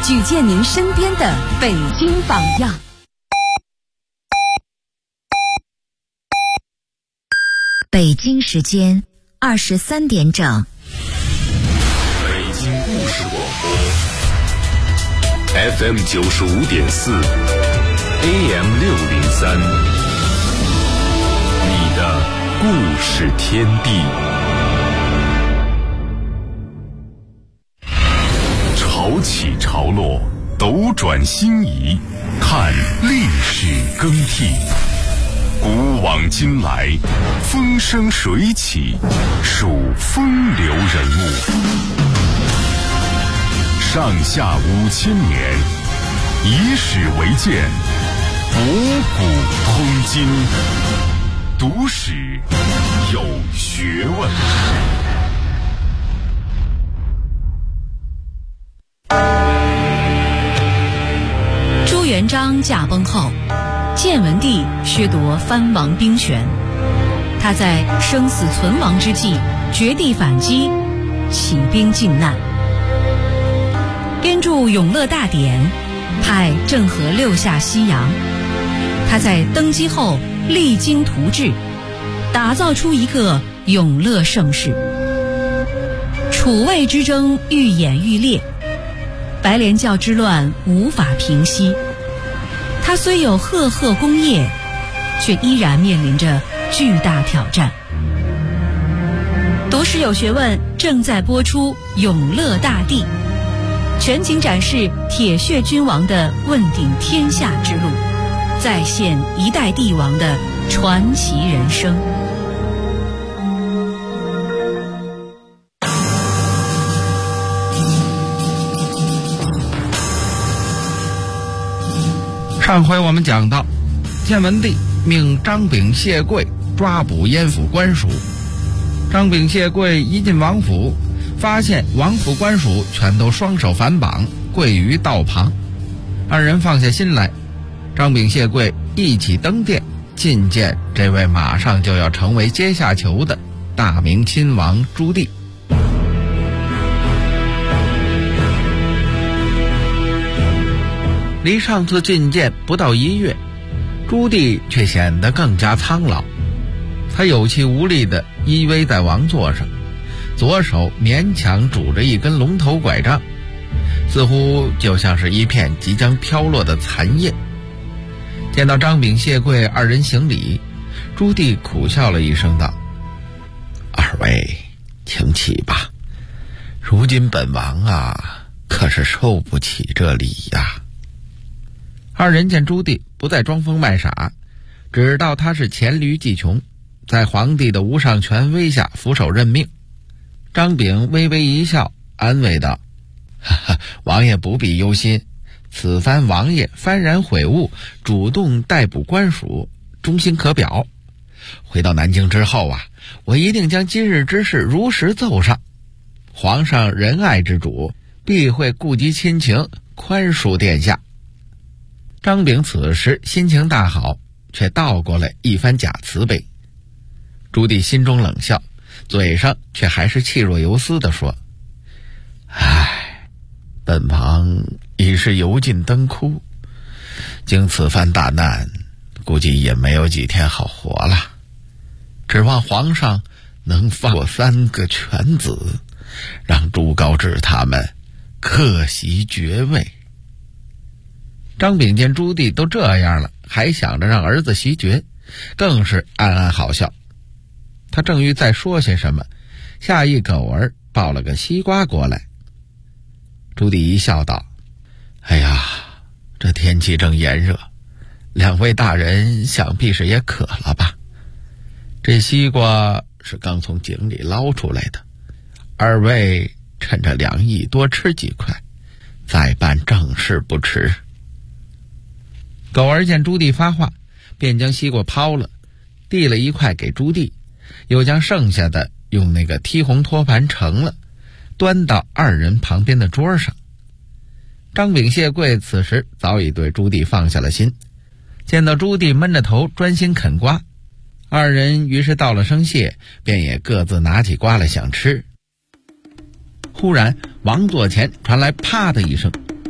举荐您身边的北京榜样。 北京时间23点整。 北京故事广播 FM 95.4 AM 603，你的故事天地。潮起潮落，斗转星移，看历史更替。古往今来，风生水起，数风流人物。上下5000年，以史为鉴，博古通今，读史有学问。 朱元璋驾崩后，建文帝削夺藩王兵权，他在生死存亡之际绝地反击，起兵靖难，编著《永乐大典》，派郑和六下西洋。他在登基后励精图治，打造出一个永乐盛世。楚魏之争愈演愈烈，白莲教之乱无法平息。他虽有赫赫功业，却依然面临着巨大挑战。读史有学问正在播出《永乐大帝》，全景展示铁血君王的问鼎天下之路，再现一代帝王的传奇人生。 上回我们讲到，建文帝命张炳、谢贵抓捕燕府官属。张炳、谢贵一进王府，发现王府官属全都双手反绑，跪于道旁。二人放下心来，张炳、谢贵一起登殿觐见这位马上就要成为阶下囚的大明亲王朱棣。离上次觐见不到1月，朱棣却显得更加苍老。他有气无力地依偎在王座上，左手勉强拄着一根龙头拐杖，似乎就像是一片即将飘落的残叶。见到张炳、谢贵二人行礼，朱棣苦笑了一声道：“二位请起吧，如今本王啊，可是受不起这礼呀。”二人见朱棣不再装疯卖傻，知道他是黔驴技穷，在皇帝的无上权威下俯首认命。张炳微微一笑，安慰道：“哈哈，王爷不必忧心，此番王爷幡然悔悟，主动逮捕官属，忠心可表。回到南京之后啊，我一定将今日之事如实奏上。皇上仁爱之主，必会顾及亲情，宽恕殿下。”张炳此时心情大好，却倒过来一番假慈悲。朱棣心中冷笑，嘴上却还是气若游丝地说：“唉，本王已是油尽灯枯，经此番大难，估计也没有几天好活了。指望皇上能放过3个犬子，让朱高炽他们各袭爵位。”张炳见朱棣都这样了，还想着让儿子袭爵，更是暗暗好笑。他正欲再说些什么，下一狗儿抱了个西瓜过来。朱棣一笑道：“哎呀，这天气正炎热，两位大人想必是也渴了吧？这西瓜是刚从井里捞出来的，二位趁着凉意多吃几块，再办正事不迟。”狗儿见朱棣发话，便将西瓜抛了，递了一块给朱棣，又将剩下的用那个剔红托盘盛了，端到二人旁边的桌上。张炳、谢贵此时早已对朱棣放下了心，见到朱棣闷着头专心啃瓜，二人于是道了声谢，便也各自拿起瓜来想吃。忽然王座前传来啪的一声，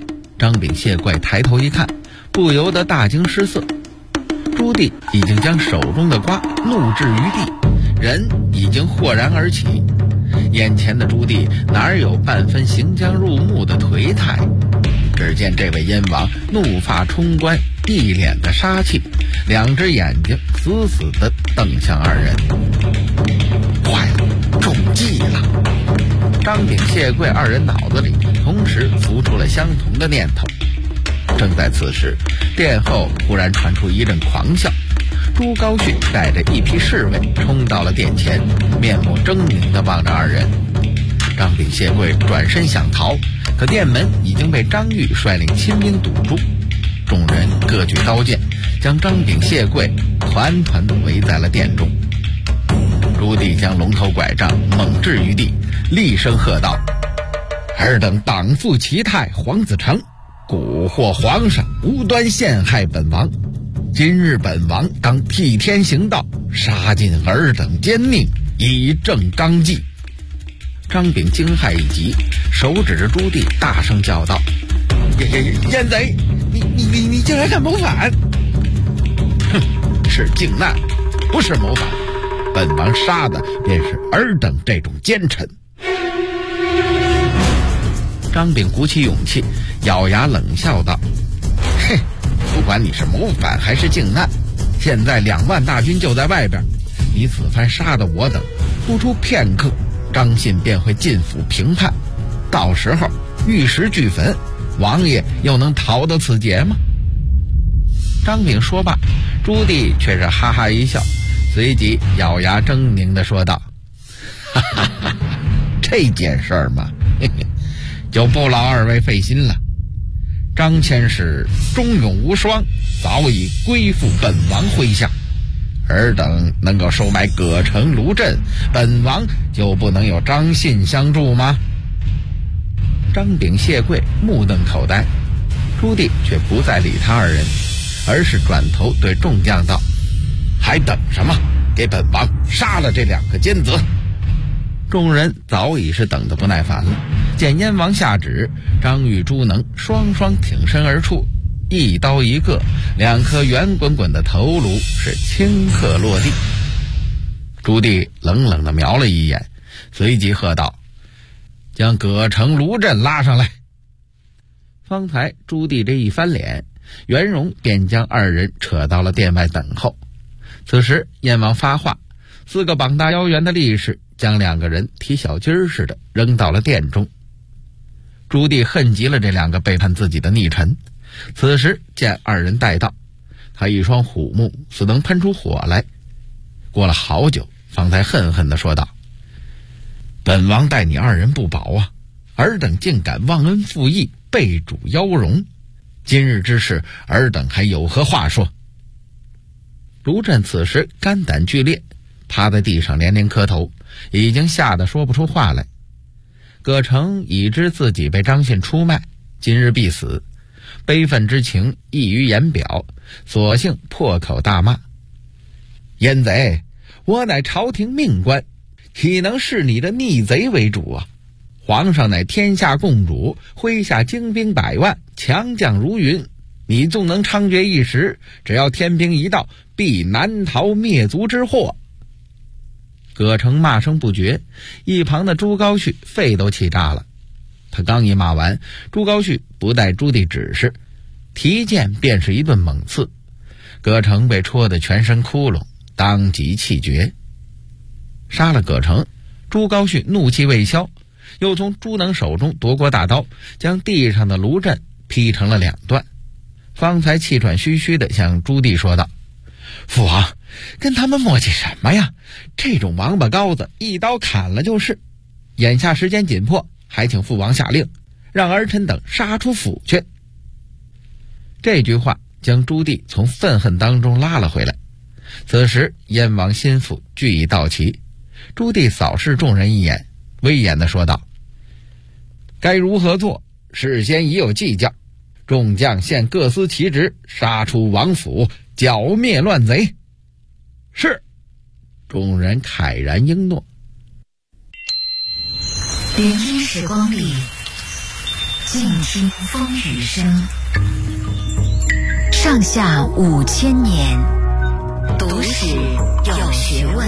张炳、谢贵抬头一看，不由得大惊失色。朱棣已经将手中的瓜怒掷于地，人已经豁然而起。眼前的朱棣哪有半分行将入目的颓态？只见这位燕王怒发冲冠，一脸的杀气，两只眼睛死死地瞪向二人。坏了，中计了！张炳、谢贵二人脑子里同时浮出了相同的念头。正在此时，殿后忽然传出一阵狂笑，朱高煦带着一批侍卫冲到了殿前，面目狰狞地望着二人。张炳、谢贵转身想逃，可殿门已经被张玉率领亲兵堵住，众人各举刀剑，将张炳、谢贵团团地围在了殿中。朱棣将龙头拐杖猛掷于地，厉声喝道：“尔等党负其态，黄子成，蛊惑皇上，无端陷害本王。今日本王当替天行道，杀尽尔等奸佞，以正纲纪。”张炳惊骇一极，手指着朱棣大声叫道：“燕贼，你竟然敢谋反！”“哼，是靖难，不是谋反。本王杀的便是尔等这种奸臣。”张炳鼓起勇气，咬牙冷笑道：“嘿，不管你是谋反还是靖难，现在2万大军就在外边，你此番杀的我等，不出片刻，张信便会进府平叛，到时候玉石俱焚，王爷又能逃得此劫吗？”张炳说罢，朱棣却是哈哈一笑，随即咬牙狰狞地说道：“哈哈哈，这件事儿嘛，嘿嘿，就不劳二位费心了。张千使忠勇无双，早已归附本王麾下。尔等能够收买葛城、卢镇，本王就不能有张信相助吗？”张炳、谢贵目瞪口呆，朱棣却不再理他二人，而是转头对众将道：“还等什么？给本王杀了这2个奸贼！”众人早已是等得不耐烦了，见燕王下旨，张玉、朱能双双挺身而出，一刀一个，2颗圆滚滚的头颅是顷刻落地。朱棣冷冷地瞄了一眼，随即喝道：“将葛城、卢镇拉上来！”方才朱棣这一翻脸，袁荣便将二人扯到了殿外等候。此时燕王发话，4个膀大腰圆的力士将2个人提小鸡儿似的扔到了殿中。朱棣恨极了这2个背叛自己的逆臣，此时见二人带到，他一双虎目似能喷出火来。过了好久，方才恨恨地说道：“本王待你二人不薄啊，尔等竟敢忘恩负义，背主邀荣。今日之事，尔等还有何话说？”卢镇此时肝胆俱裂，趴在地上连连磕头，已经吓得说不出话来。葛城已知自己被张信出卖，今日必死，悲愤之情溢于言表，索性破口大骂：“燕贼，我乃朝廷命官，岂能视你的逆贼为主啊？皇上乃天下共主，麾下精兵100万，强将如云，你纵能猖獗一时，只要天兵一到，必难逃灭族之祸。”葛城骂声不绝，一旁的朱高煦肺都气炸了。他刚一骂完，朱高煦不待朱棣指示，提剑便是一顿猛刺，葛城被戳得全身窟窿，当即气绝。杀了葛城，朱高煦怒气未消，又从朱能手中夺过大刀，将地上的卢镇劈成了2段，方才气喘吁吁地向朱棣说道：“父王，跟他们磨叽什么呀？这种王八羔子一刀砍了就是。眼下时间紧迫，还请父王下令，让儿臣等杀出府去。”这句话将朱棣从愤恨当中拉了回来。此时燕王心腹俱已到齐，朱棣扫视众人一眼，威严地说道：“该如何做，事先已有计较，众将现各司其职，杀出王府，剿灭乱贼。”是。众人慨然应诺。 连经时光里， 静听风雨声。上下5000年，读史有学问。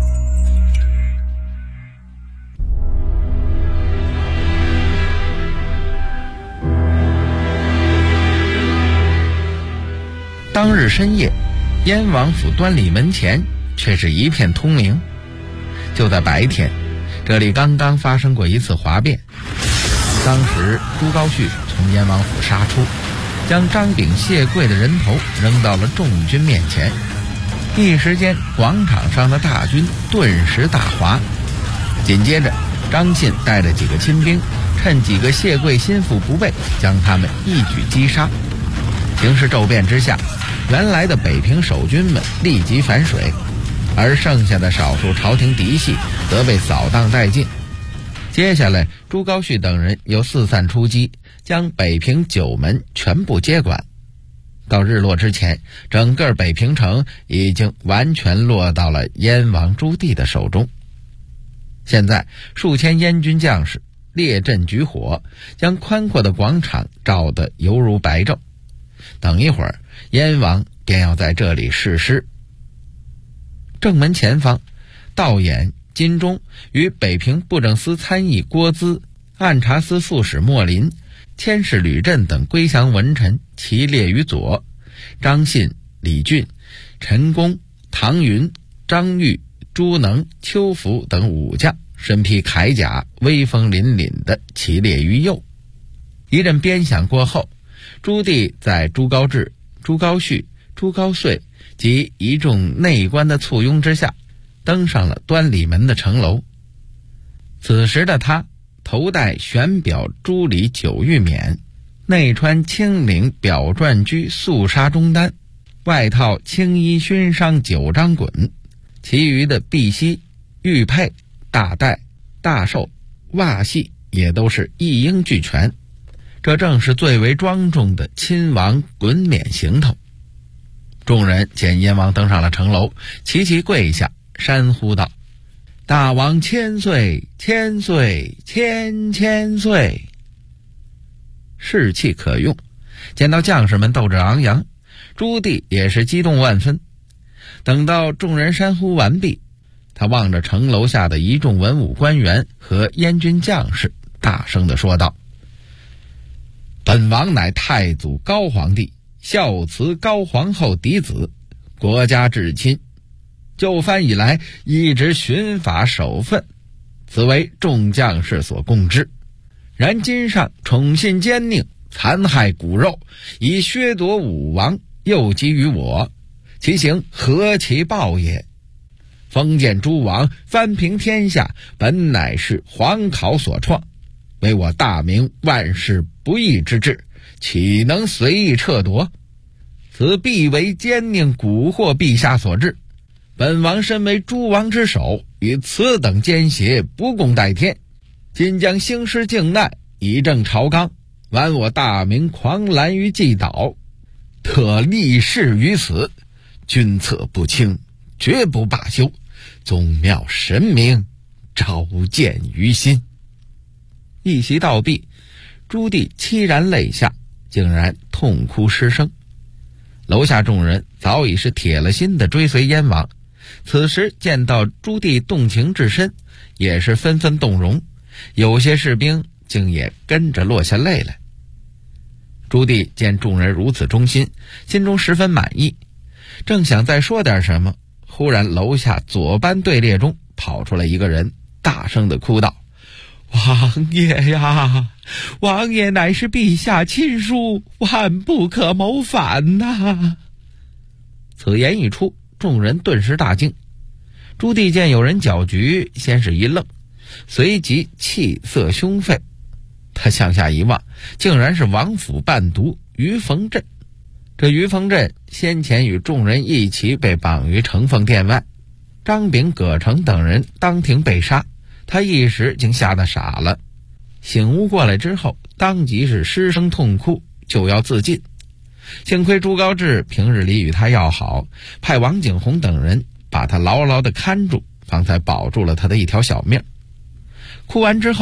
当日深夜，燕王府端礼门前却是一片通明。就在白天，这里刚刚发生过一次哗变。当时朱高煦从燕王府杀出，将张炳谢贵的人头扔到了众军面前，一时间广场上的大军顿时大哗。紧接着张信带着几个亲兵，趁几个谢贵心腹不备，将他们一举击杀。形势骤变之下，原来的北平守军们立即反水，而剩下的少数朝廷嫡系则被扫荡殆尽。接下来朱高煦等人又四散出击，将北平9门全部接管。到日落之前，整个北平城已经完全落到了燕王朱棣的手中。现在数千燕军将士列阵举火，将宽阔的广场照得犹如白昼。等一会儿，燕王便要在这里誓师。正门前方，道衍、金钟与北平布政司参议郭淄、按察司副使莫林、佥事吕震等归降文臣齐列于左，张信、李俊、陈宫、唐云、张玉、朱能、邱福等武将身披铠甲，威风凛凛地齐列于右。一阵鞭响过后，朱棣在朱高炽、朱高煦、朱高燧及一众内官的簇拥之下，登上了端礼门的城楼。此时的他头戴玄表朱里9玉冕，内穿青领表篆居素纱中单，外套青衣勋章9张衮，其余的碧玺、玉佩、大带、大绶、袜系也都是一应俱全。这正是最为庄重的亲王衮冕行头。众人见燕王登上了城楼，齐齐跪下，山呼道：“大王千岁，千岁，千岁！”士气可用。见到将士们斗志昂扬，朱棣也是激动万分。等到众人山呼完毕，他望着城楼下的一众文武官员和燕军将士，大声地说道：“本王乃太祖高皇帝孝慈高皇后嫡子，国家至亲，就藩以来一直循法守分，此为众将士所共知。然今上宠信奸佞，残害骨肉，以削夺武王，诱击于我，其行何其暴也！封建诸王藩平天下，本乃是皇考所创，为我大明万世不义之治，岂能随意撤夺？此必为奸佞蛊惑陛下所致。本王身为诸王之首，与此等奸邪不共戴天，今将兴师靖难，以正朝纲，挽我大明狂澜于既倒，特立誓于此，君策不轻，绝不罢休，宗庙神明，召见于心。”一席道毕，朱棣凄然泪下，竟然痛哭失声。楼下众人早已是铁了心的追随燕王，此时见到朱棣动情至深，也是纷纷动容，有些士兵竟也跟着落下泪来。朱棣见众人如此忠心，心中十分满意，正想再说点什么，忽然楼下左班队列中跑出来一个人，大声地哭道：“王爷呀，王爷乃是陛下亲疏，万不可谋反呐！”此言一出，众人顿时大惊。朱棣见有人搅局，先是一愣，随即气色凶废。他向下一望，竟然是王府伴读于逢镇。这于逢镇先前与众人一起被绑于承奉殿外，张炳、葛城等人当庭被杀，他一时竟吓得傻了。醒悟过来之后，当即是失声痛哭，就要自尽。幸亏朱高炽平日里与他要好，派王景洪等人把他牢牢地看住，方才保住了他的一条小命。哭完之后，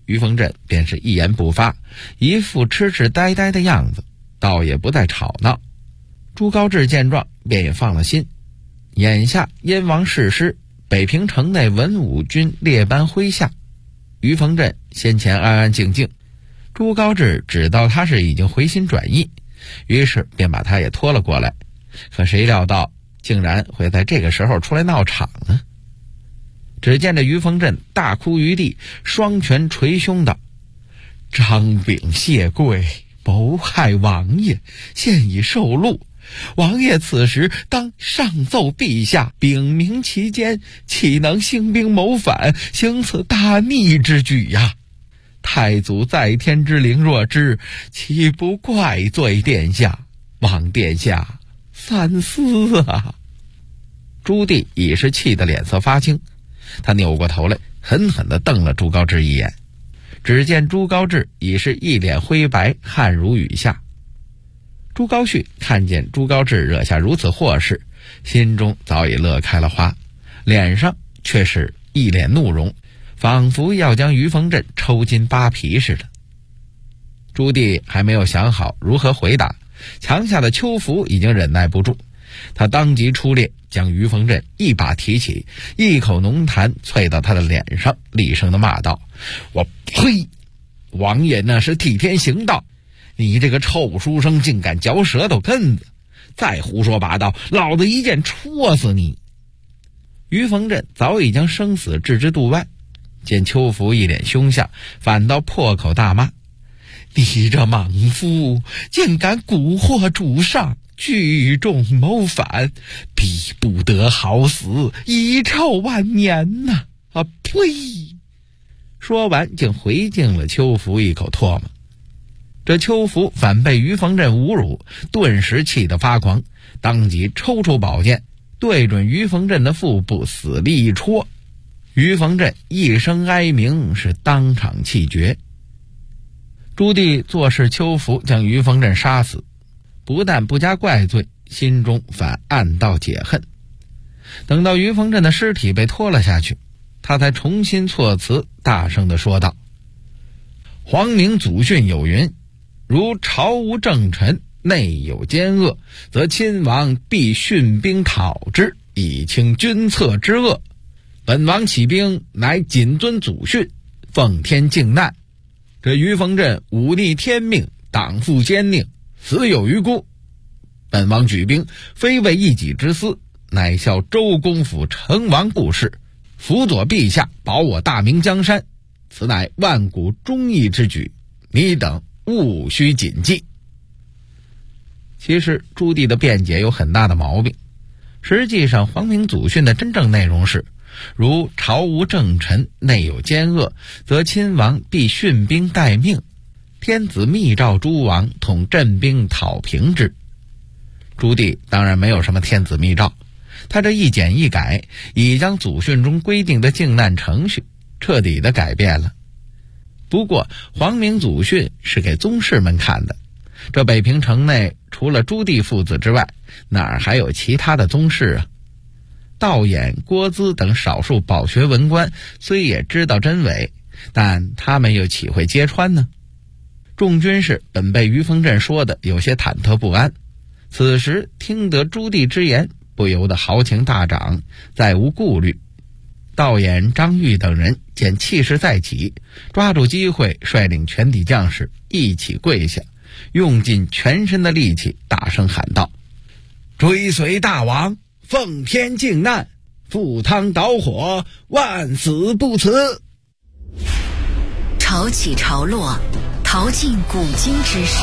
于逢镇便是一言不发，一副痴痴呆呆的样子，倒也不再吵闹。朱高炽见状便也放了心，眼下燕王逝世，北平城内文武军列班麾下，于逢镇先前安安静静，朱高炽知道他是已经回心转意，于是便把他也拖了过来。可谁料到竟然会在这个时候出来闹场呢？只见着于逢镇大哭于地，双拳捶胸道：张炳谢贵，谋害王爷，现已受戮。王爷此时当上奏陛下，禀明其间，岂能兴兵谋反，行此大逆之举呀？太祖在天之灵若知，岂不怪罪殿下？望殿下三思啊！朱棣已是气得脸色发青，他扭过头来，狠狠地瞪了朱高炽一眼。只见朱高炽已是一脸灰白，汗如雨下。朱高煦看见朱高炽惹下如此祸事，心中早已乐开了花，脸上却是一脸怒容，仿佛要将于逢镇抽筋扒皮似的。朱棣还没有想好如何回答，墙下的邱福已经忍耐不住，他当即出列，将于逢镇一把提起，一口浓痰啐到他的脸上，厉声地骂道：我呸！王爷那是替天行道，你这个臭书生竟敢嚼舌头根子，再胡说八道，老子一剑戳死你！于逢镇早已将生死置之度外，见邱福一脸凶相，反倒破口大骂：你这莽夫竟敢蛊惑主上，聚众谋反，必不得好死，遗臭万年呐！啊呸！说完竟回敬了邱福一口唾沫。这邱福反被于逢镇侮辱，顿时气得发狂，当即抽出宝剑，对准于逢镇的腹部死力一戳。于逢镇一声哀鸣，是当场气绝。朱棣坐视邱福将于逢镇杀死，不但不加怪罪，心中反暗道解恨。等到于逢镇的尸体被拖了下去，他才重新措辞，大声地说道：皇明祖训有云，如朝无正臣，内有奸恶，则亲王必训兵讨之，以清君侧之恶。本王起兵乃谨遵祖训，奉天靖难。这于逢镇忤逆天命，党负奸佞，死有余辜。本王举兵非为一己之私，乃效周公府成王故事，辅佐陛下保我大明江山，此乃万古忠义之举，你等务须谨记。其实朱棣的辩解有很大的毛病，实际上皇明祖训的真正内容是：如朝无正臣，内有奸恶，则亲王必训兵待命，天子密诏诸王统镇兵讨平之。朱棣当然没有什么天子密诏，他这一简一改，已将祖训中规定的靖难程序彻底的改变了。不过皇明祖训是给宗室们看的，这北平城内除了朱棣父子之外，哪儿还有其他的宗室啊？道衍、郭资等少数饱学文官虽也知道真伪，但他们又岂会揭穿呢？众军士本被于逢镇说的有些忐忑不安，此时听得朱棣之言，不由得豪情大涨，再无顾虑。道衍、张玉等人见气势再起，抓住机会率领全体将士一起跪下，用尽全身的力气大声喊道：追随大王，奉天靖难，赴汤蹈火，万死不辞。 潮起潮落，淘尽古今之事，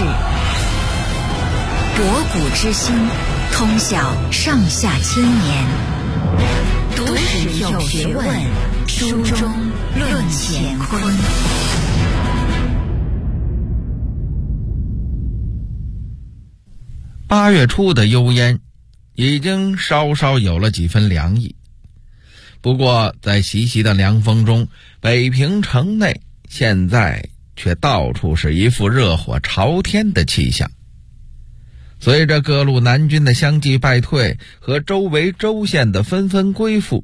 博古之心，通晓上下千年。读史有学问，书中论乾坤。 8月初的幽烟已经稍稍有了几分凉意，不过在习习的凉风中，北平城内现在却到处是一副热火朝天的气象。随着各路南军的相继败退和周围州县的纷纷归附，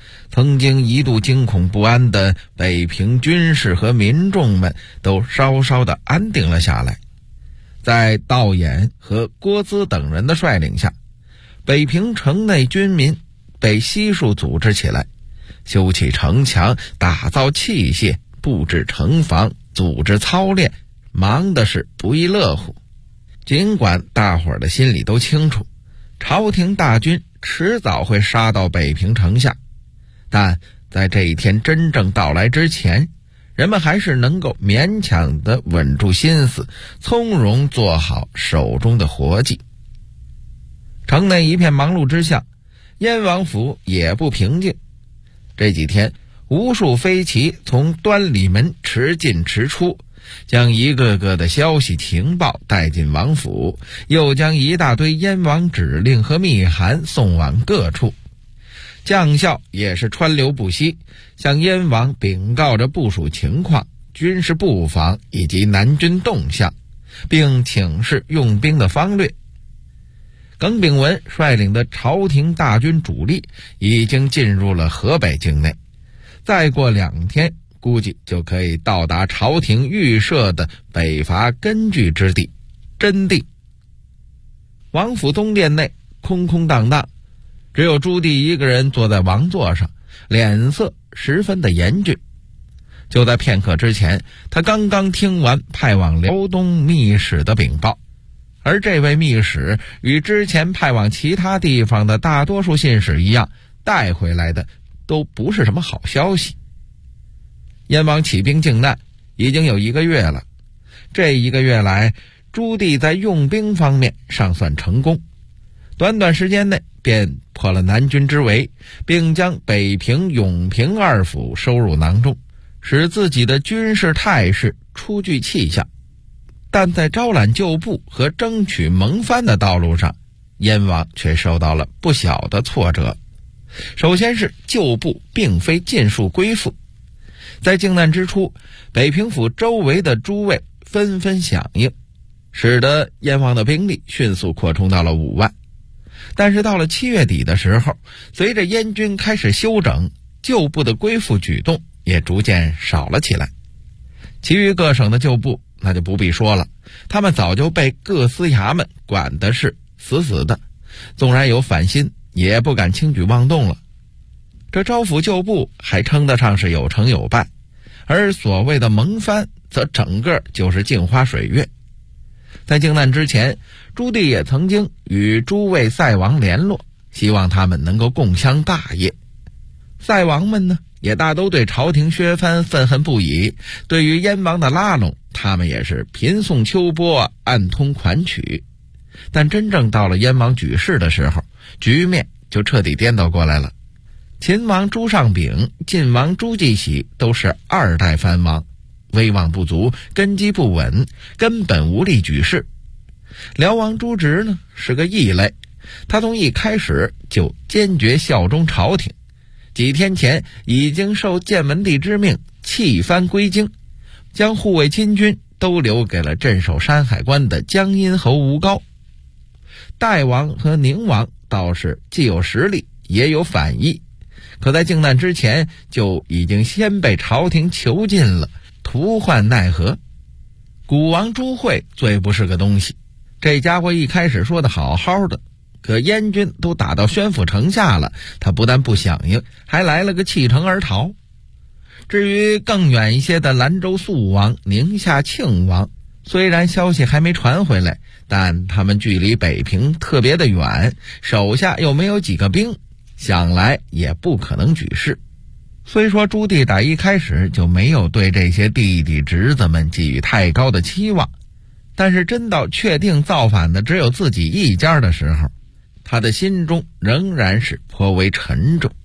曾经一度惊恐不安的北平军士和民众们都稍稍的安定了下来。在道衍和郭资等人的率领下，北平城内军民被悉数组织起来，修起城墙，打造器械，布置城防，组织操练，忙的是不亦乐乎。尽管大伙儿的心里都清楚，朝廷大军迟早会杀到北平城下，但在这一天真正到来之前，人们还是能够勉强地稳住心思，从容做好手中的活计。城内一片忙碌之下，燕王府也不平静。这几天，无数飞骑从端礼门驰进驰出，将一个个的消息情报带进王府，又将一大堆燕王指令和密函送往各处。将校也是川流不息，向燕王禀告着部署情况、军事布防以及南军动向，并请示用兵的方略。耿炳文率领的朝廷大军主力已经进入了河北境内，再过2天估计就可以到达朝廷预设的北伐根据之地真地。王府东殿内空空荡荡，只有朱棣一个人坐在王座上，脸色十分的严峻。就在片刻之前，他刚刚听完派往辽东密使的禀报，而这位密使与之前派往其他地方的大多数信使一样，带回来的都不是什么好消息。燕王起兵靖难已经有1个月了，这1个月来，朱棣在用兵方面尚算成功，短短时间内便破了南军之围，并将北平、永平2府收入囊中，使自己的军事态势初具气象。但在招揽旧部和争取盟藩的道路上，燕王却受到了不小的挫折。首先是旧部并非尽数归附，在靖难之初，北平府周围的诸卫纷纷响应，使得燕王的兵力迅速扩充到了5万。但是到了7月底的时候，随着燕军开始休整，旧部的归附举动也逐渐少了起来。其余各省的旧部那就不必说了，他们早就被各司衙门管的是死死的，纵然有反心，也不敢轻举妄动了。这招抚旧部还称得上是有成有败，而所谓的盟藩则整个就是镜花水月。在靖难之前，朱棣也曾经与诸位塞王联络，希望他们能够共襄大业。塞王们呢，也大都对朝廷削藩愤恨不已，对于燕王的拉拢，他们也是频送秋波，暗通款曲。但真正到了燕王举事的时候，局面就彻底颠倒过来了。秦王朱尚炳、晋王朱继喜都是2代藩王，威望不足，根基不稳，根本无力举事。辽王朱直呢，是个异类，他从一开始就坚决效忠朝廷，几天前已经受建文帝之命弃藩归京，将护卫亲军都留给了镇守山海关的江阴侯吴高。代王和宁王倒是既有实力也有反意，可在靖难之前就已经先被朝廷囚禁了，徒患奈何。古王朱惠最不是个东西，这家伙一开始说的好好的，可燕军都打到宣府城下了，他不但不响应，还来了个弃城而逃。至于更远一些的兰州肃王、宁夏庆王，虽然消息还没传回来，但他们距离北平特别的远，手下又没有几个兵，想来也不可能举事。虽说朱棣打一开始就没有对这些弟弟侄子们寄予太高的期望，但是真到确定造反的只有自己一家的时候，他的心中仍然是颇为沉重。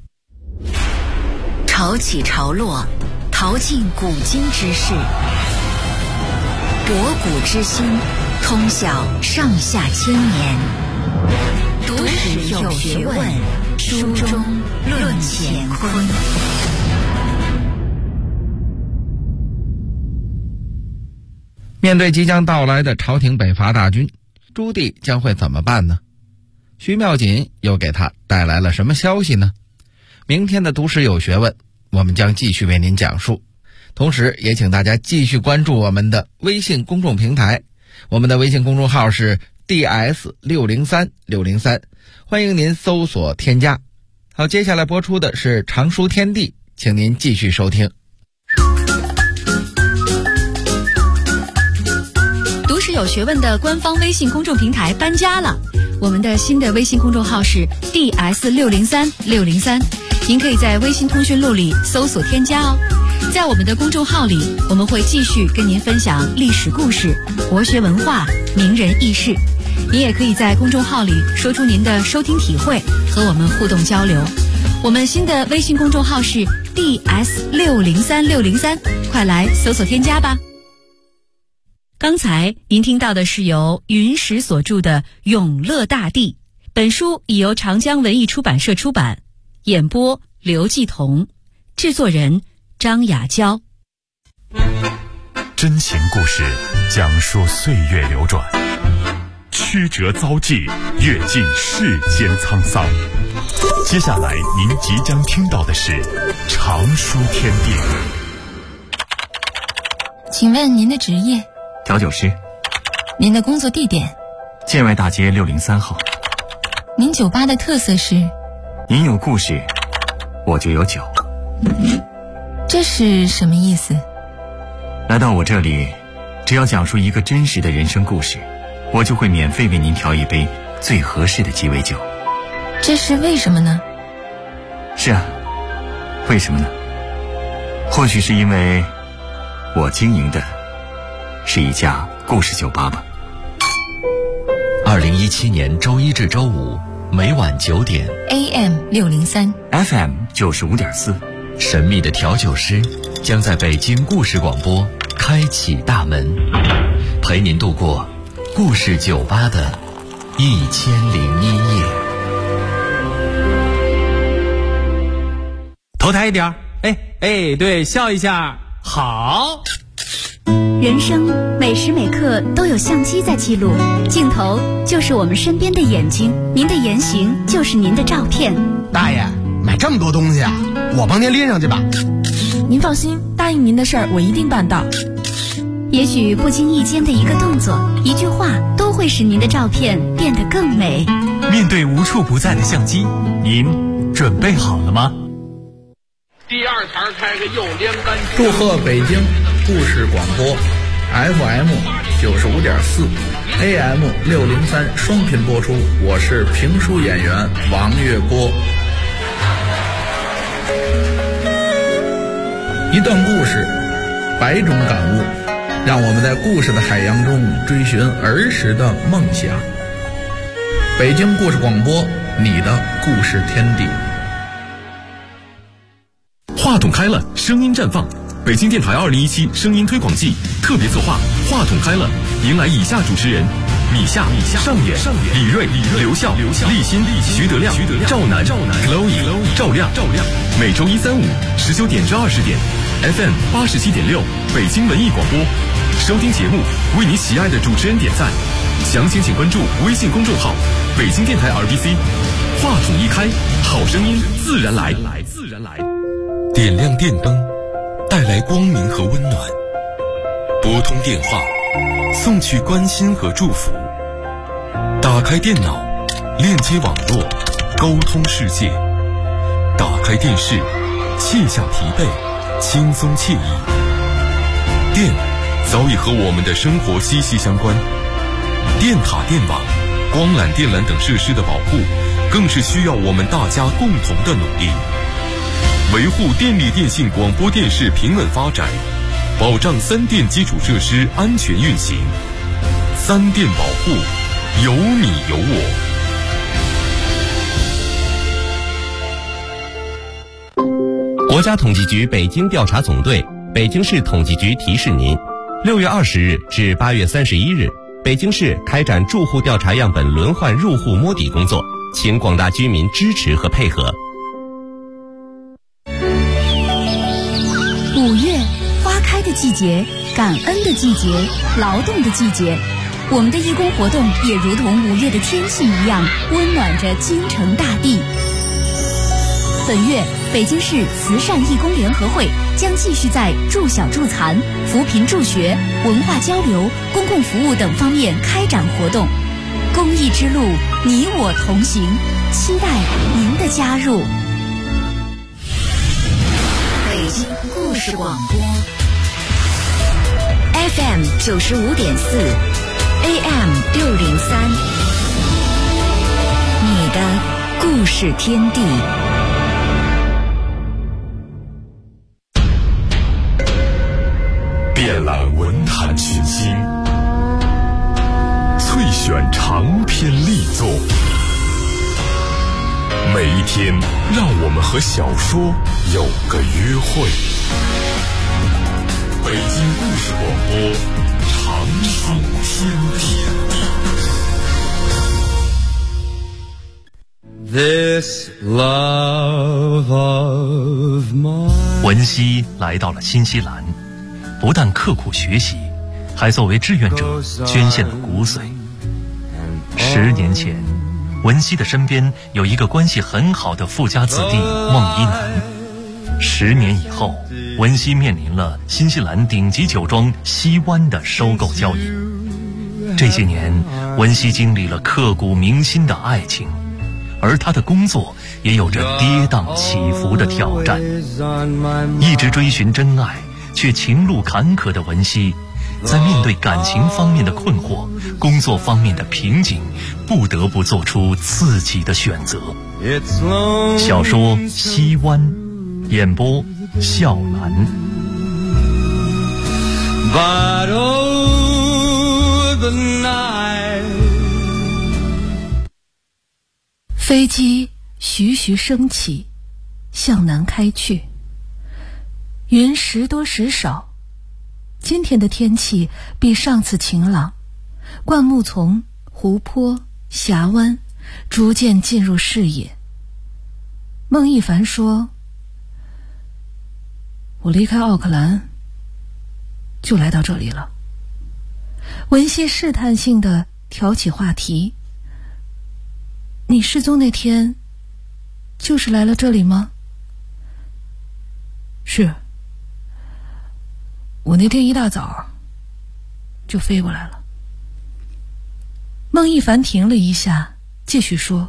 潮起潮落，淘尽古今之事，博古之今，通晓上下千年。读史有学问，书中论乾坤。 面对即将到来的朝廷北伐大军，朱棣将会怎么办呢？徐妙锦又给他带来了什么消息呢？ 明天的读史有学问，我们将继续为您讲述。同时也请大家继续关注我们的微信公众平台，我们的微信公众号是 DS603603，欢迎您搜索添加。好，接下来播出的是常书天地，请您继续收听。 读史有学问的官方微信公众平台搬家了，我们的新的微信公众号是 DS603603，您可以在微信通讯录里搜索添加哦。在我们的公众号里，我们会继续跟您分享历史故事、国学文化、名人轶事。您也可以在公众号里说出您的收听体会，和我们互动交流。我们新的微信公众号是 DS603603，快来搜索添加吧。刚才您听到的是由云石所著的《永乐大帝》，本书已由长江文艺出版社出版，演播刘继彤，制作人张雅娇。 真情故事讲述岁月流转，曲折遭际，阅尽世间沧桑。接下来您即将听到的是常书天地。 请问您的职业？ 调酒师。 您的工作地点？ 建外大街603号。 您酒吧的特色是？ 您有故事，我就有酒。 这是什么意思？ 来到我这里，只要讲述一个真实的人生故事，我就会免费为您调一杯最合适的鸡尾酒。 这是为什么呢？ 是啊，为什么呢？或许是因为我经营的是一家故事酒吧吧。 2017年周一至周五每晚9点 AM603 FM 95.4， 神秘的调酒师将在北京故事广播开启大门，陪您度过故事酒吧的1001夜。 头抬一点，对，笑一下，好。 人生每时每刻都有相机在记录，镜头就是我们身边的眼睛，您的言行就是您的照片。 大爷，买这么多东西啊，我帮您拎上去吧。 您放心，答应您的事儿我一定办到。 也许不经意间的一个动作、一句话，都会使您的照片变得更美。 面对无处不在的相机，您准备好了吗？ 第二台开个右连杆。 祝贺北京故事广播 FM 95.4 AM 603双频播出，我是评书演员王月波。一段故事，100种感悟，让我们在故事的海洋中追寻儿时的梦想。北京故事广播，你的故事天地。 话筒开了，声音绽放。北京电台2017声音推广季特别策划话筒开了，迎来以下主持人：米夏、上演、李锐、刘笑、立新、徐德亮、赵楠、Chloe、赵亮。每周1、3、5 19点至20点 ，FM 87.6北京文艺广播。收听节目，为你喜爱的主持人点赞。详情请关注微信公众号“北京电台 RBC”。话筒一开，好声音自然来。点亮电灯，带来光明和温暖；拨通电话，送去关心和祝福；打开电脑，链接网络，沟通世界；打开电视，卸下疲惫，轻松惬意。电早已和我们的生活息息相关，电塔、电网、光缆、电缆等设施的保护，更是需要我们大家共同的努力。维护电力电信广播电视平稳发展，保障3电基础设施安全运行。3电保护，有你有我。国家统计局北京调查总队、北京市统计局提示您：6月20日至8月31日，北京市开展住户调查样本轮换入户摸底工作，请广大居民支持和配合。 5月，花开的季节，感恩的季节，劳动的季节。我们的义工活动也如同5月的天气一样，温暖着京城大地。 本月北京市慈善义工联合会将继续在助小助残、扶贫助学、文化交流、公共服务等方面开展活动。公益之路，你我同行，期待您的加入。 北京故事广播 FM 95.4 AM 603，你的故事天地。 遍览文坛群星，萃选长篇力作，每一天让我们和小说有个约会。北京故事广播，长处天地。 This love of mine。 文熙来到了新西兰，不但刻苦学习，还作为志愿者捐献了骨髓。10年前，文熙的身边有一个关系很好的富家子弟孟一南。10年以后，文熙面临了新西兰顶级酒庄西湾的收购交易。这些年，文熙经历了刻骨铭心的爱情，而他的工作也有着跌宕起伏的挑战。一直追寻真爱却情路坎坷的文熙，在面对感情方面的困惑、工作方面的瓶颈，不得不做出自己的选择。小说《西湾》，演播笑兰。 But oh, the night。 飞机徐徐升起，向南开去。云时多时少，今天的天气比上次晴朗，灌木丛、湖泊、峡湾逐渐进入视野。孟一凡说：“我离开奥克兰，就来到这里了。”文熙试探性地挑起话题：“你失踪那天，就是来了这里吗？”“是。我那天一大早就飞过来了。”孟一凡停了一下，继续说：“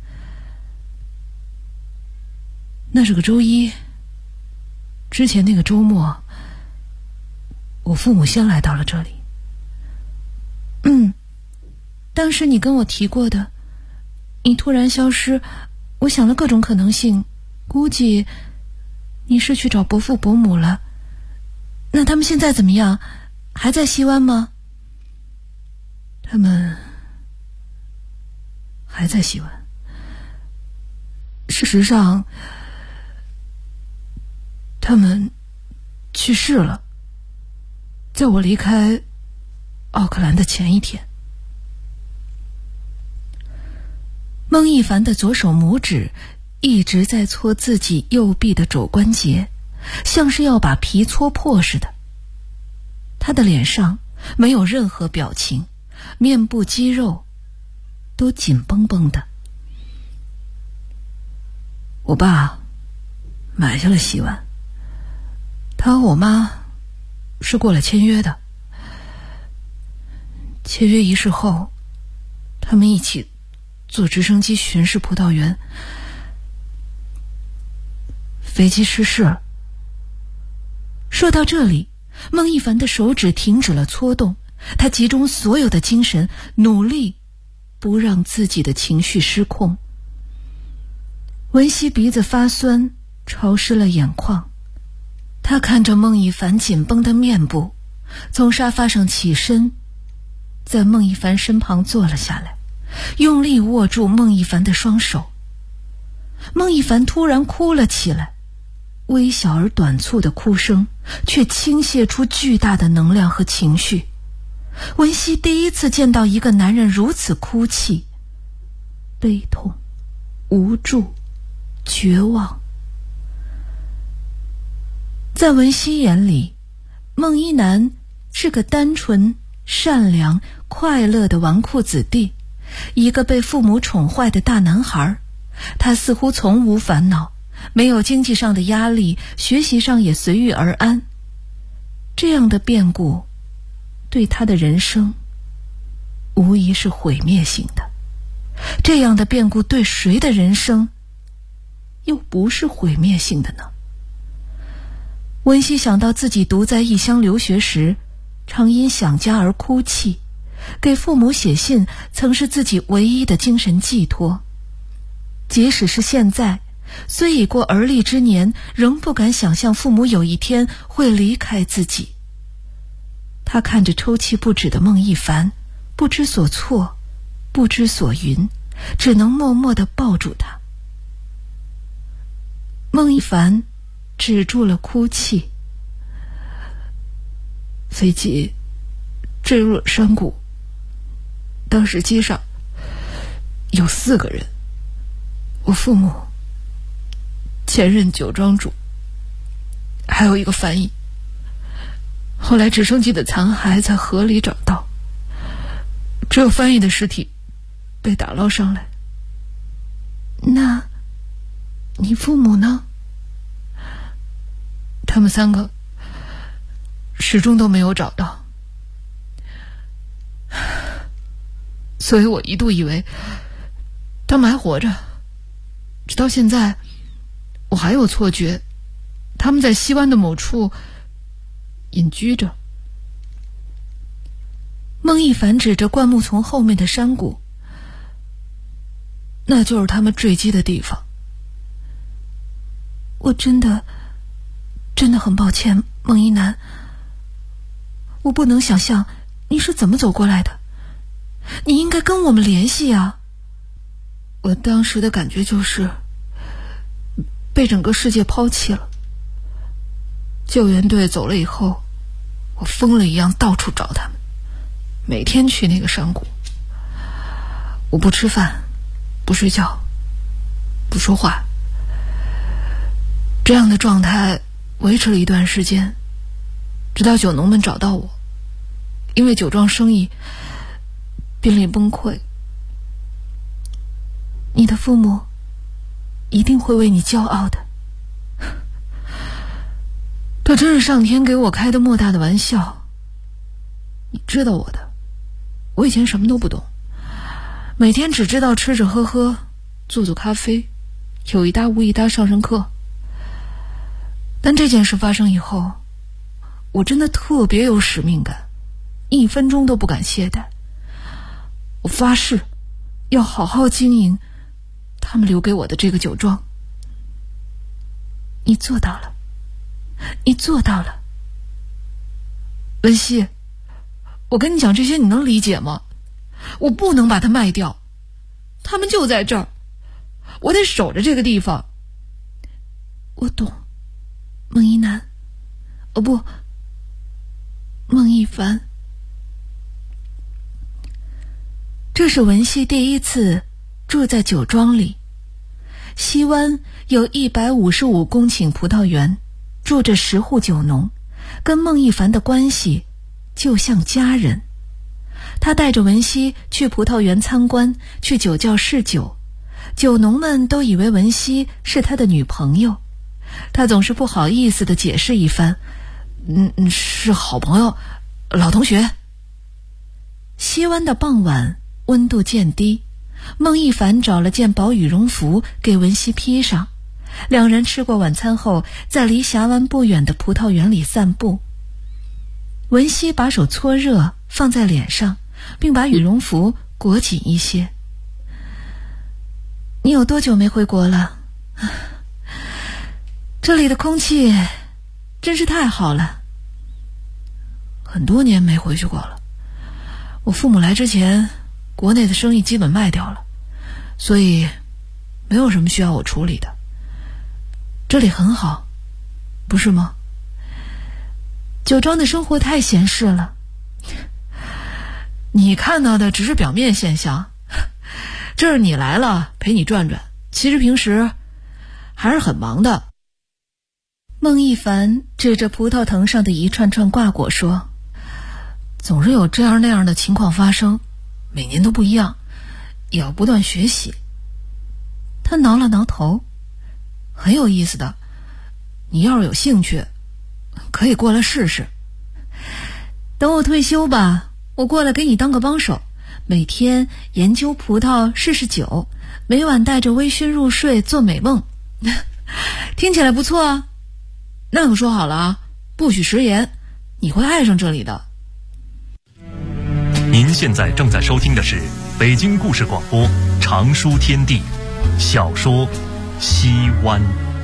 那是个周一，之前那个周末，我父母先来到了这里。当时你跟我提过的，你突然消失，我想了各种可能性，估计你是去找伯父伯母了。那他们现在怎么样？还在西湾吗？”“他们还在西湾。事实上，他们去世了，在我离开奥克兰的前一天。”孟一凡的左手拇指一直在搓自己右臂的肘关节，像是要把皮搓破似的。他的脸上没有任何表情，面部肌肉都紧绷绷的。我爸买下了西湾，他和我妈是过来签约的。签约仪式后，他们一起坐直升机巡视葡萄园，飞机失事了。说到这里，孟一凡的手指停止了搓动，他集中所有的精神，努力不让自己的情绪失控。文熙鼻子发酸，潮湿了眼眶。他看着孟一凡紧绷的面部，从沙发上起身，在孟一凡身旁坐了下来，用力握住孟一凡的双手。孟一凡突然哭了起来，微小而短促的哭声却倾泻出巨大的能量和情绪。文熙第一次见到一个男人如此哭泣，悲痛、无助、绝望。在文熙眼里，孟一南是个单纯、善良、快乐的纨绔子弟，一个被父母宠坏的大男孩。他似乎从无烦恼， 没有经济上的压力，学习上也随遇而安。这样的变故对他的人生无疑是毁灭性的。这样的变故对谁的人生又不是毁灭性的呢？温熙想到自己独在异乡留学时，常因想家而哭泣，给父母写信曾是自己唯一的精神寄托。即使是现在，虽已过而立之年，仍不敢想象父母有一天会离开自己。他看着抽泣不止的孟一凡，不知所措，不知所云，只能默默地抱住他。孟一凡止住了哭泣。飞机坠入了山谷，当时机上有4个人，我父母、前任酒庄主，还有一个翻译。后来直升机的残骸在河里找到，只有翻译的尸体被打捞上来。那你父母呢？他们3个始终都没有找到，所以我一度以为他们还活着。直到现在，我还有错觉，他们在西湾的某处隐居着。孟一凡指着灌木丛后面的山谷，那就是他们坠机的地方。我真的很抱歉，孟一楠，我不能想象你是怎么走过来的，你应该跟我们联系啊。我当时的感觉就是被整个世界抛弃了。救援队走了以后，我疯了一样到处找他们，每天去那个山谷。我不吃饭，不睡觉，不说话，这样的状态维持了一段时间，直到酒农们找到我，因为酒庄生意濒临崩溃。你的父母一定会为你骄傲的。这真是上天给我开的莫大的玩笑。你知道我的，我以前什么都不懂，每天只知道吃着喝喝，做做咖啡，有一搭无一搭上上课。但这件事发生以后，我真的特别有使命感，1分钟都不敢懈怠。我发誓要好好经营他们留给我的这个酒庄。你做到了，你做到了。文熙，我跟你讲这些你能理解吗？我不能把它卖掉，他们就在这儿，我得守着这个地方。我懂，孟一楠，不，孟一凡。这是文熙第一次住在酒庄里。西湾有155公顷葡萄园，住着10户酒农，跟孟一凡的关系就像家人。他带着文熙去葡萄园参观，去酒窖试酒，酒农们都以为文熙是他的女朋友，他总是不好意思地解释一番，是好朋友，老同学。西湾的傍晚温度渐低，孟一凡找了件薄羽绒服给文熙披上，两人吃过晚餐后，在离峡湾不远的葡萄园里散步。文熙把手搓热放在脸上，并把羽绒服裹紧一些。你有多久没回国了？这里的空气真是太好了。很多年没回去过了。我父母来之前，国内的生意基本卖掉了，所以没有什么需要我处理的。这里很好，不是吗？酒庄的生活太闲适了，你看到的只是表面现象，这是你来了陪你转转，其实平时还是很忙的。孟一凡指着葡萄藤上的一串串挂果说，总是有这样那样的情况发生，每年都不一样，也要不断学习。他挠了挠头， 很有意思的，你要是有兴趣，可以过来试试。等我退休吧，我过来给你当个帮手，每天研究葡萄，试试酒，每晚带着微醺入睡，做美梦。听起来不错啊。那可说好了啊，不许食言，你会爱上这里的。 您现在正在收听的是北京故事广播长书天地小说《西湾》。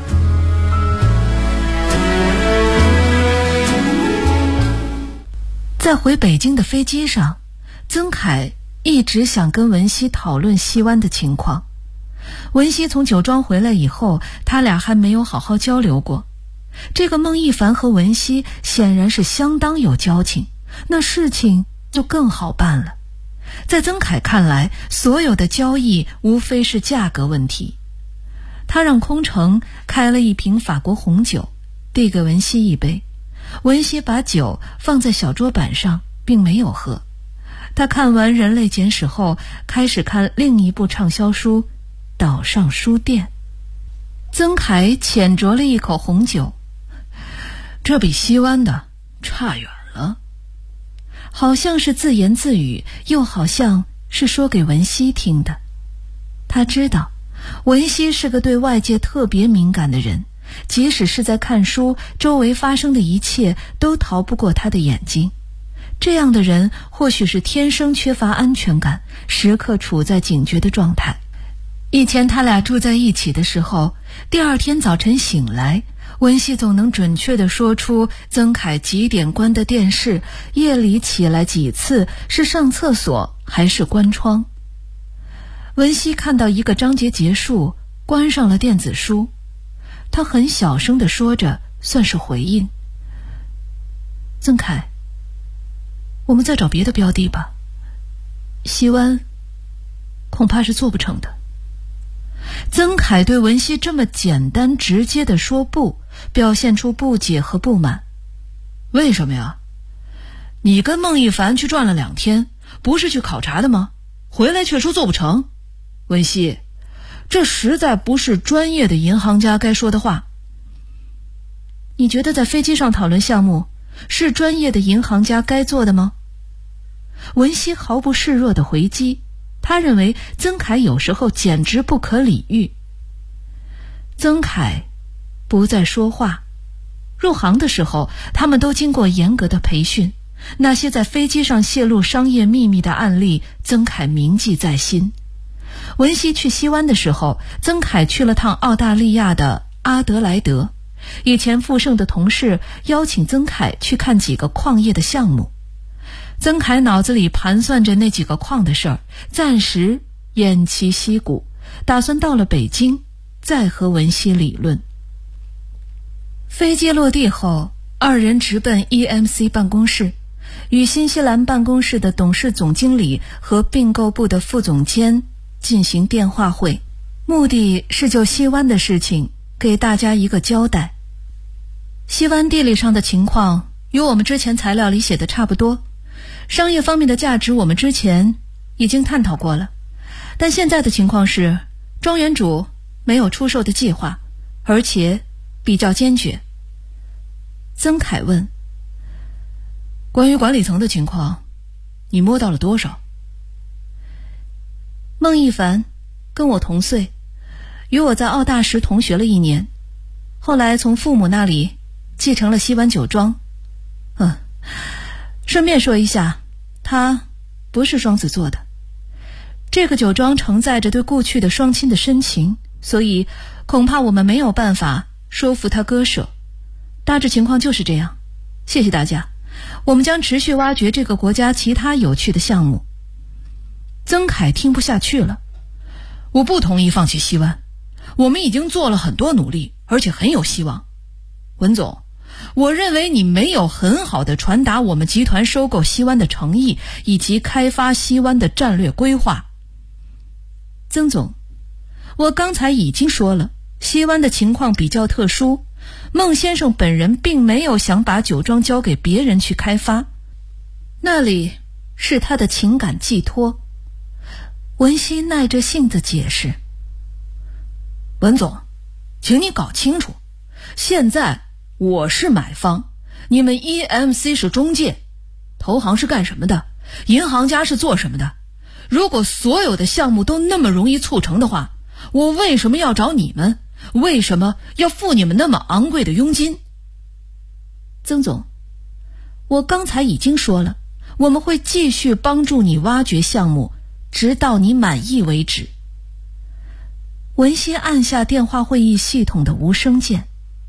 在回北京的飞机上，曾凯一直想跟文熙讨论西湾的情况。文熙从酒庄回来以后，他俩还没有好好交流过。这个孟一凡和文熙显然是相当有交情，那事情就更好办了。在曾凯看来，所有的交易无非是价格问题。他让空乘开了一瓶法国红酒，递给文熙一杯。文熙把酒放在小桌板上，并没有喝。他看完《人类简史》后，开始看另一部畅销书《岛上书店》。曾凯浅酌了一口红酒，这比西湾的差远了。好像是自言自语，又好像是说给文熙听的。他知道文熙是个对外界特别敏感的人，即使是在看书，周围发生的一切都逃不过他的眼睛。这样的人或许是天生缺乏安全感，时刻处在警觉的状态。以前他俩住在一起的时候，第二天早晨醒来，文熙总能准确地说出曾凯几点关的电视，夜里起来几次，是上厕所还是关窗。文熙看到一个章节结束，关上了电子书。他很小声地说着，算是回应。曾凯，我们再找别的标的吧，西湾恐怕是做不成的。曾凯对文熙这么简单直接地说不，表现出不解和不满。为什么呀？你跟孟一凡去转了2天，不是去考察的吗？回来却说做不成。文熙，这实在不是专业的银行家该说的话。你觉得在飞机上讨论项目是专业的银行家该做的吗？文熙毫不示弱地回击，他认为曾凯有时候简直不可理喻。曾凯不再说话。入行的时候，他们都经过严格的培训，那些在飞机上泄露商业秘密的案例，曾凯铭记在心。文熙去西湾的时候，曾凯去了趟澳大利亚的阿德莱德。以前富盛的同事邀请曾凯去看几个矿业的项目。曾凯脑子里盘算着那几个矿的事儿，暂时偃旗息鼓，打算到了北京再和文熙理论。飞机落地后，二人直奔 EMC 办公室，与新西兰办公室的董事总经理和并购部的副总监进行电话会，目的是就西湾的事情给大家一个交代。西湾地理上的情况与我们之前材料里写的差不多，商业方面的价值我们之前已经探讨过了，但现在的情况是庄园主没有出售的计划，而且比较坚决。曾凯问，关于管理层的情况，你摸到了多少？孟一凡跟我同岁，与我在澳大时同学了1年，后来从父母那里继承了西湾酒庄。顺便说一下，他不是双子座的。这个酒庄承载着对故去的双亲的深情，所以恐怕我们没有办法说服他割舍。大致情况就是这样。谢谢大家，我们将持续挖掘这个国家其他有趣的项目。曾凯听不下去了，我不同意放弃西湾，我们已经做了很多努力，而且很有希望。文总，我认为你没有很好的传达我们集团收购西湾的诚意，以及开发西湾的战略规划。曾总，我刚才已经说了，西湾的情况比较特殊，孟先生本人并没有想把酒庄交给别人去开发，那里是他的情感寄托。文熙耐着性子解释，文总， 请你搞清楚，现在我是买方，你们 EMC 是中介，投行是干什么的，银行家是做什么的。如果所有的项目都那么容易促成的话，我为什么要找你们？为什么要付你们那么昂贵的佣金？曾总，我刚才已经说了，我们会继续帮助你挖掘项目，直到你满意为止。文熙按下电话会议系统的无声键。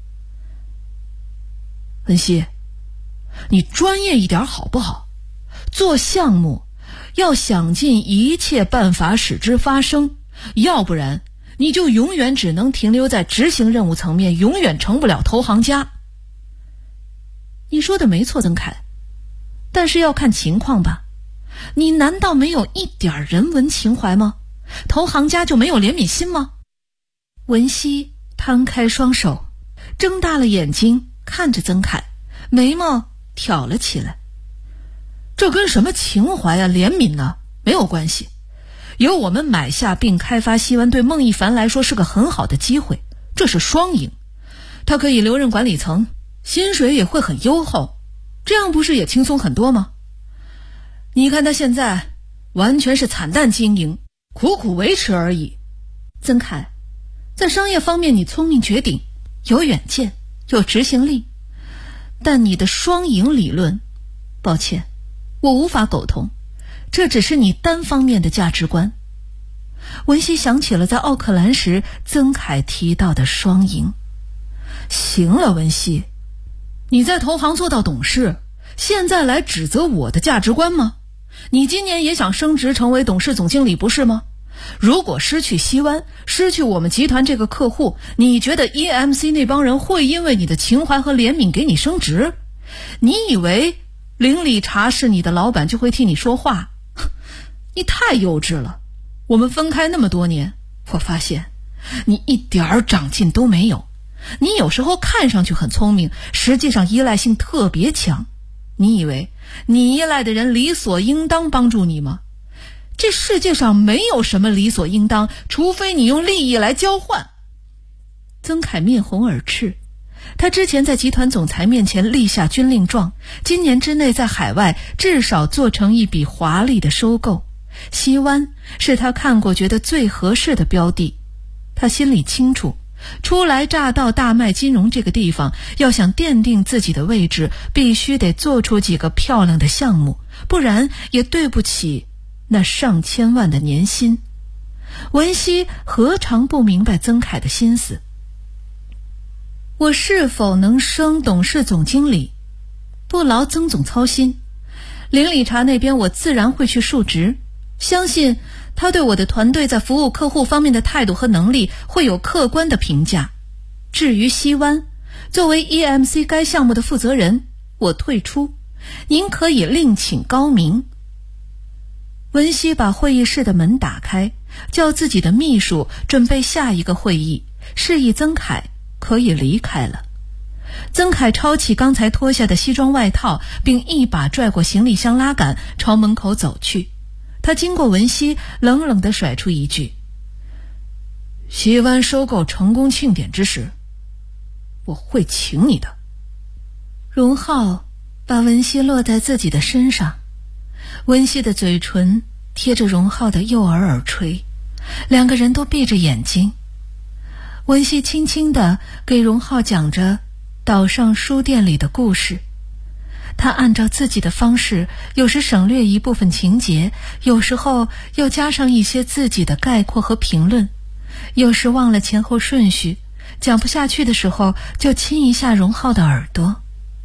文熙，你专业一点好不好？做项目要想尽一切办法使之发生，要不然你就永远只能停留在执行任务层面，永远成不了投行家。你说的没错，曾凯，但是要看情况吧。你难道没有一点人文情怀吗？投行家就没有怜悯心吗？文熙摊开双手，睁大了眼睛看着曾凯，眉毛挑了起来。这跟什么情怀啊怜悯呢没有关系，由我们买下并开发西湾对孟一凡来说是个很好的机会，这是双赢。他可以留任管理层，薪水也会很优厚，这样不是也轻松很多吗？你看他现在完全是惨淡经营，苦苦维持而已。曾凯，在商业方面你聪明绝顶，有远见，有执行力，但你的双赢理论，抱歉，我无法苟同，这只是你单方面的价值观。文熙想起了在奥克兰时曾凯提到的双赢。行了，文熙，你在投行做到董事，现在来指责我的价值观吗？你今年也想升职成为董事总经理不是吗？如果失去西湾，失去我们集团这个客户，你觉得 EMC 那帮人会因为你的情怀和怜悯给你升职？你以为林理查是你的老板就会替你说话？你太幼稚了。我们分开那么多年，我发现你一点长进都没有。你有时候看上去很聪明，实际上依赖性特别强。你以为你依赖的人理所应当帮助你吗？这世界上没有什么理所应当，除非你用利益来交换。曾凯面红耳赤，他之前在集团总裁面前立下军令状，今年之内在海外至少做成一笔华丽的收购。西湾是他看过觉得最合适的标的。他心里清楚，初来乍到大麦金融这个地方，要想奠定自己的位置，必须得做出几个漂亮的项目，不然也对不起那上千万的年薪。文熙何尝不明白曾凯的心思？我是否能升董事总经理，不劳曾总操心。林理查那边我自然会去述职，相信他对我的团队在服务客户方面的态度和能力会有客观的评价。至于西湾，作为 EMC 该项目的负责人，我退出，您可以另请高明。文熙把会议室的门打开，叫自己的秘书准备下一个会议，示意曾凯可以离开了。曾凯抄起刚才脱下的西装外套，并一把拽过行李箱拉杆，朝门口走去。他经过文熙，冷冷地甩出一句：西湾收购成功庆典之时，我会请你的。荣浩把文熙落在自己的身上，文熙的嘴唇贴着荣浩的右耳垂，两个人都闭着眼睛。文熙轻轻地给荣浩讲着岛上书店里的故事，他按照自己的方式，有时省略一部分情节，有时候又加上一些自己的概括和评论，有时忘了前后顺序，讲不下去的时候就亲一下荣浩的耳朵。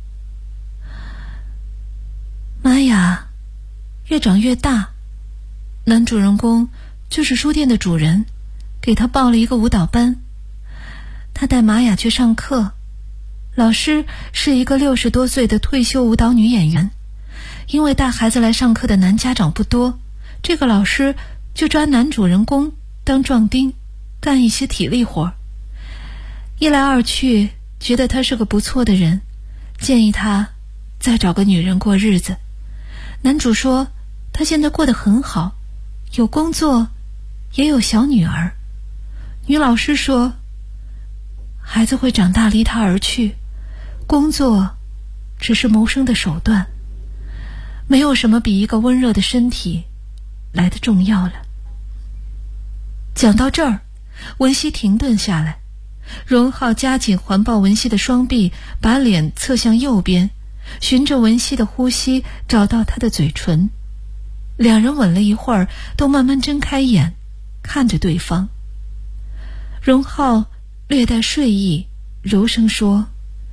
玛雅越长越大，男主人公就是书店的主人，给他报了一个舞蹈班。他带玛雅去上课，老师是一个60多岁的退休舞蹈女演员。因为带孩子来上课的男家长不多，这个老师就抓男主人公当壮丁，干一些体力活。一来二去，觉得他是个不错的人，建议他再找个女人过日子。男主说他现在过得很好，有工作，也有小女儿。女老师说， 孩子会长大离他而去，工作只是谋生的手段，没有什么比一个温热的身体来得重要了。讲到这儿，文熙停顿下来，荣浩加紧环抱文熙的双臂，把脸侧向右边，循着文熙的呼吸找到她的嘴唇。两人吻了一会儿，都慢慢睁开眼看着对方。荣浩略带睡意，柔声说：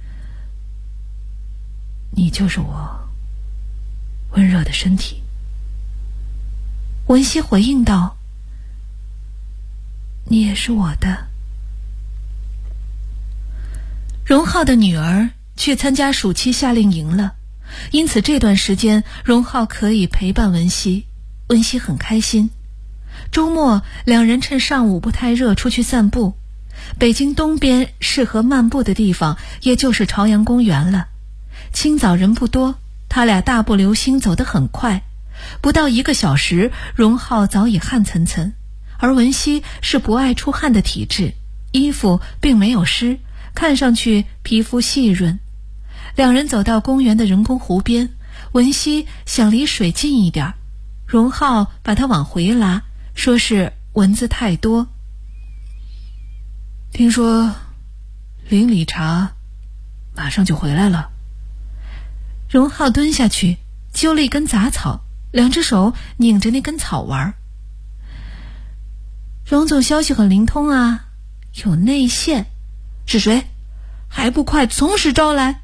你就是我温热的身体。文熙回应道：你也是我的。荣浩的女儿去参加暑期夏令营了，因此这段时间荣浩可以陪伴文熙，文熙很开心。周末两人趁上午不太热出去散步，北京东边适合漫步的地方也就是朝阳公园了。清早人不多，他俩大步流星走得很快，不到1个小时，荣浩早已汗涔涔，而文熙是不爱出汗的体质，衣服并没有湿，看上去皮肤细润。两人走到公园的人工湖边，文熙想离水近一点，荣浩把他往回拉，说是蚊子太多。听说林理查马上就回来了。荣浩蹲下去揪了一根杂草，两只手拧着那根草玩。荣总消息很灵通啊，有内线。是谁？还不快从实招来。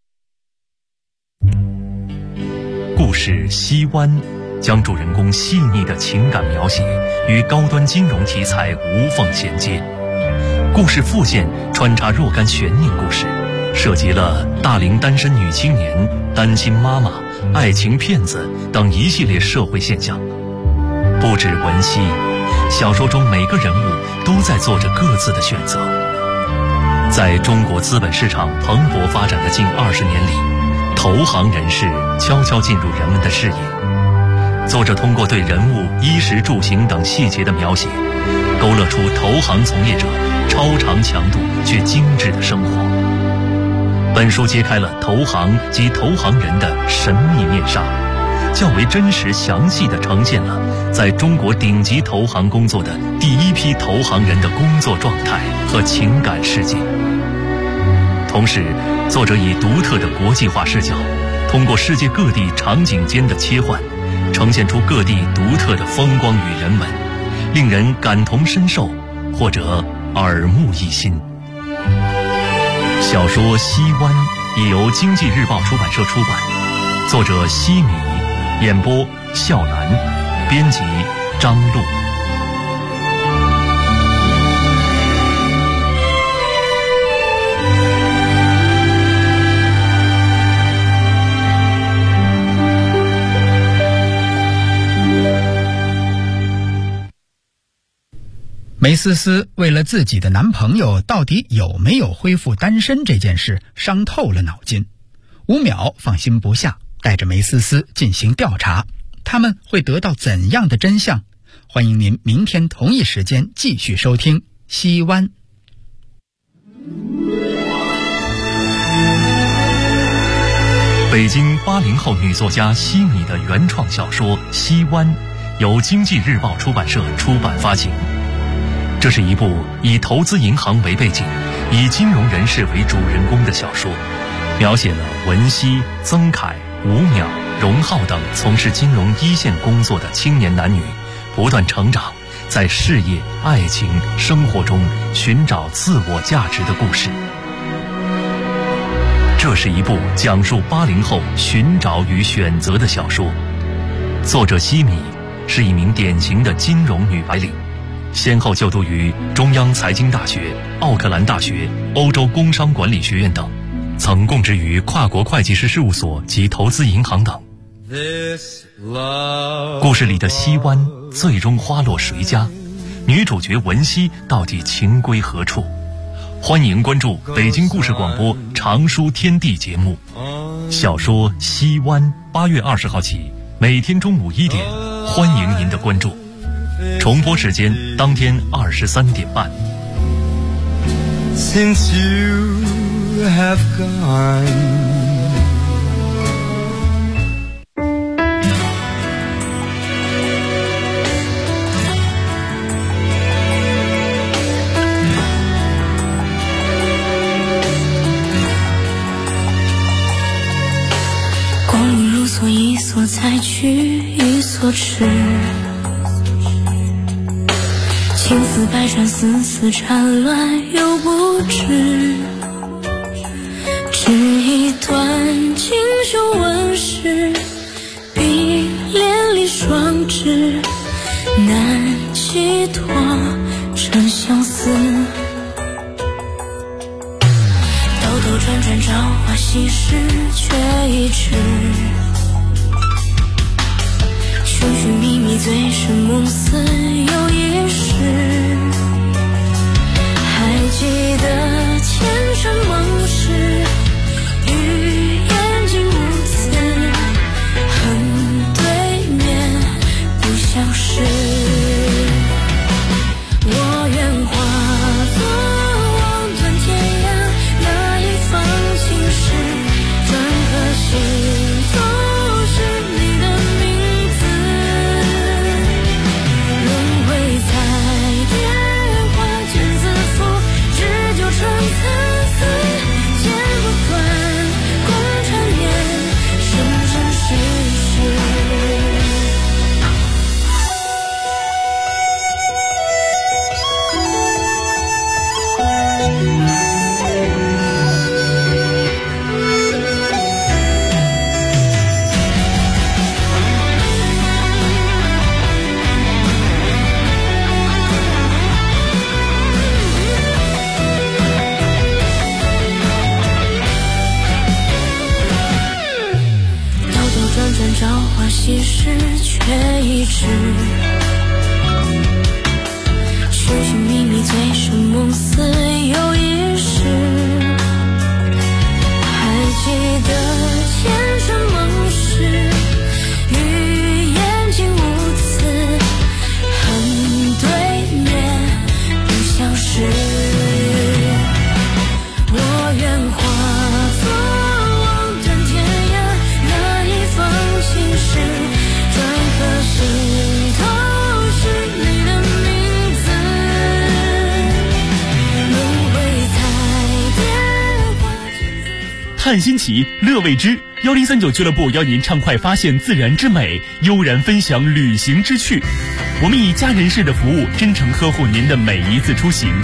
故事《西湾》将主人公细腻的情感描写与高端金融题材无缝衔接。故事副线穿插若干悬念故事，涉及了大龄单身女青年、单亲妈妈、爱情骗子等一系列社会现象。不止文熙，小说中每个人物都在做着各自的选择。在中国资本市场蓬勃发展的近20年里，投行人士悄悄进入人们的视野。作者通过对人物衣食住行等细节的描写，勾勒出投行从业者超长强度却精致的生活。本书揭开了投行及投行人的神秘面纱，较为真实详细地呈现了在中国顶级投行工作的第一批投行人的工作状态和情感世界。同时，作者以独特的国际化视角，通过世界各地场景间的切换，呈现出各地独特的风光与人文，令人感同身受或者耳目一新。小说《西湾》已由经济日报出版社出版，作者西米，演播笑兰，编辑张璐。 梅思思为了自己的男朋友到底有没有恢复单身这件事伤透了脑筋。吴淼放心不下，带着梅思思进行调查，他们会得到怎样的真相？欢迎您明天同一时间继续收听《西湾》。 北京80后女作家西米的原创小说《西湾》，由经济日报出版社出版发行。这是一部以投资银行为背景，以金融人士为主人公的小说，描写了文熙、曾凯、吴淼、荣浩等从事金融一线工作的青年男女不断成长，在事业、爱情、生活中寻找自我价值的故事。这是一部讲述80后寻找与选择的小说。作者西米是一名典型的金融女白领，先后就读于中央财经大学、奥克兰大学、欧洲工商管理学院等，曾供职于跨国会计师事务所及投资银行等。故事里的西湾最终花落谁家？女主角文熙到底情归何处？欢迎关注北京故事广播长书天地节目。小说《西湾》8月20号起，每天中午1点，欢迎您的关注。重播时间当天23点半。 since you have gone. 一所采取一所痴，情丝百转，丝丝缠乱又不知，只一段锦绣纹饰，碧连理双枝，难寄托成相思。兜兜转转，朝花夕拾，却一迟。寻寻觅觅，醉生梦死又一世。还记得前尘梦事，与眼睛无词，恨对面不相识。我愿化作望断天涯那一方青石，篆刻心头是你的名字。轮回在蝶花间自负，只纠缠参差，剪不断共缠绵，生生世世。朝花夕拾，却一迟。寻寻觅觅，醉生梦死又一世。还记得前尘梦事，与眼睛无词，恨对面不相识。我愿化作望断天涯那一方青石，篆刻心头是你的名字。轮回在蝶花间。 探新奇，乐未知，1039俱乐部邀您畅快发现自然之美，悠然分享旅行之趣。我们以家人式的服务，真诚呵护您的每一次出行。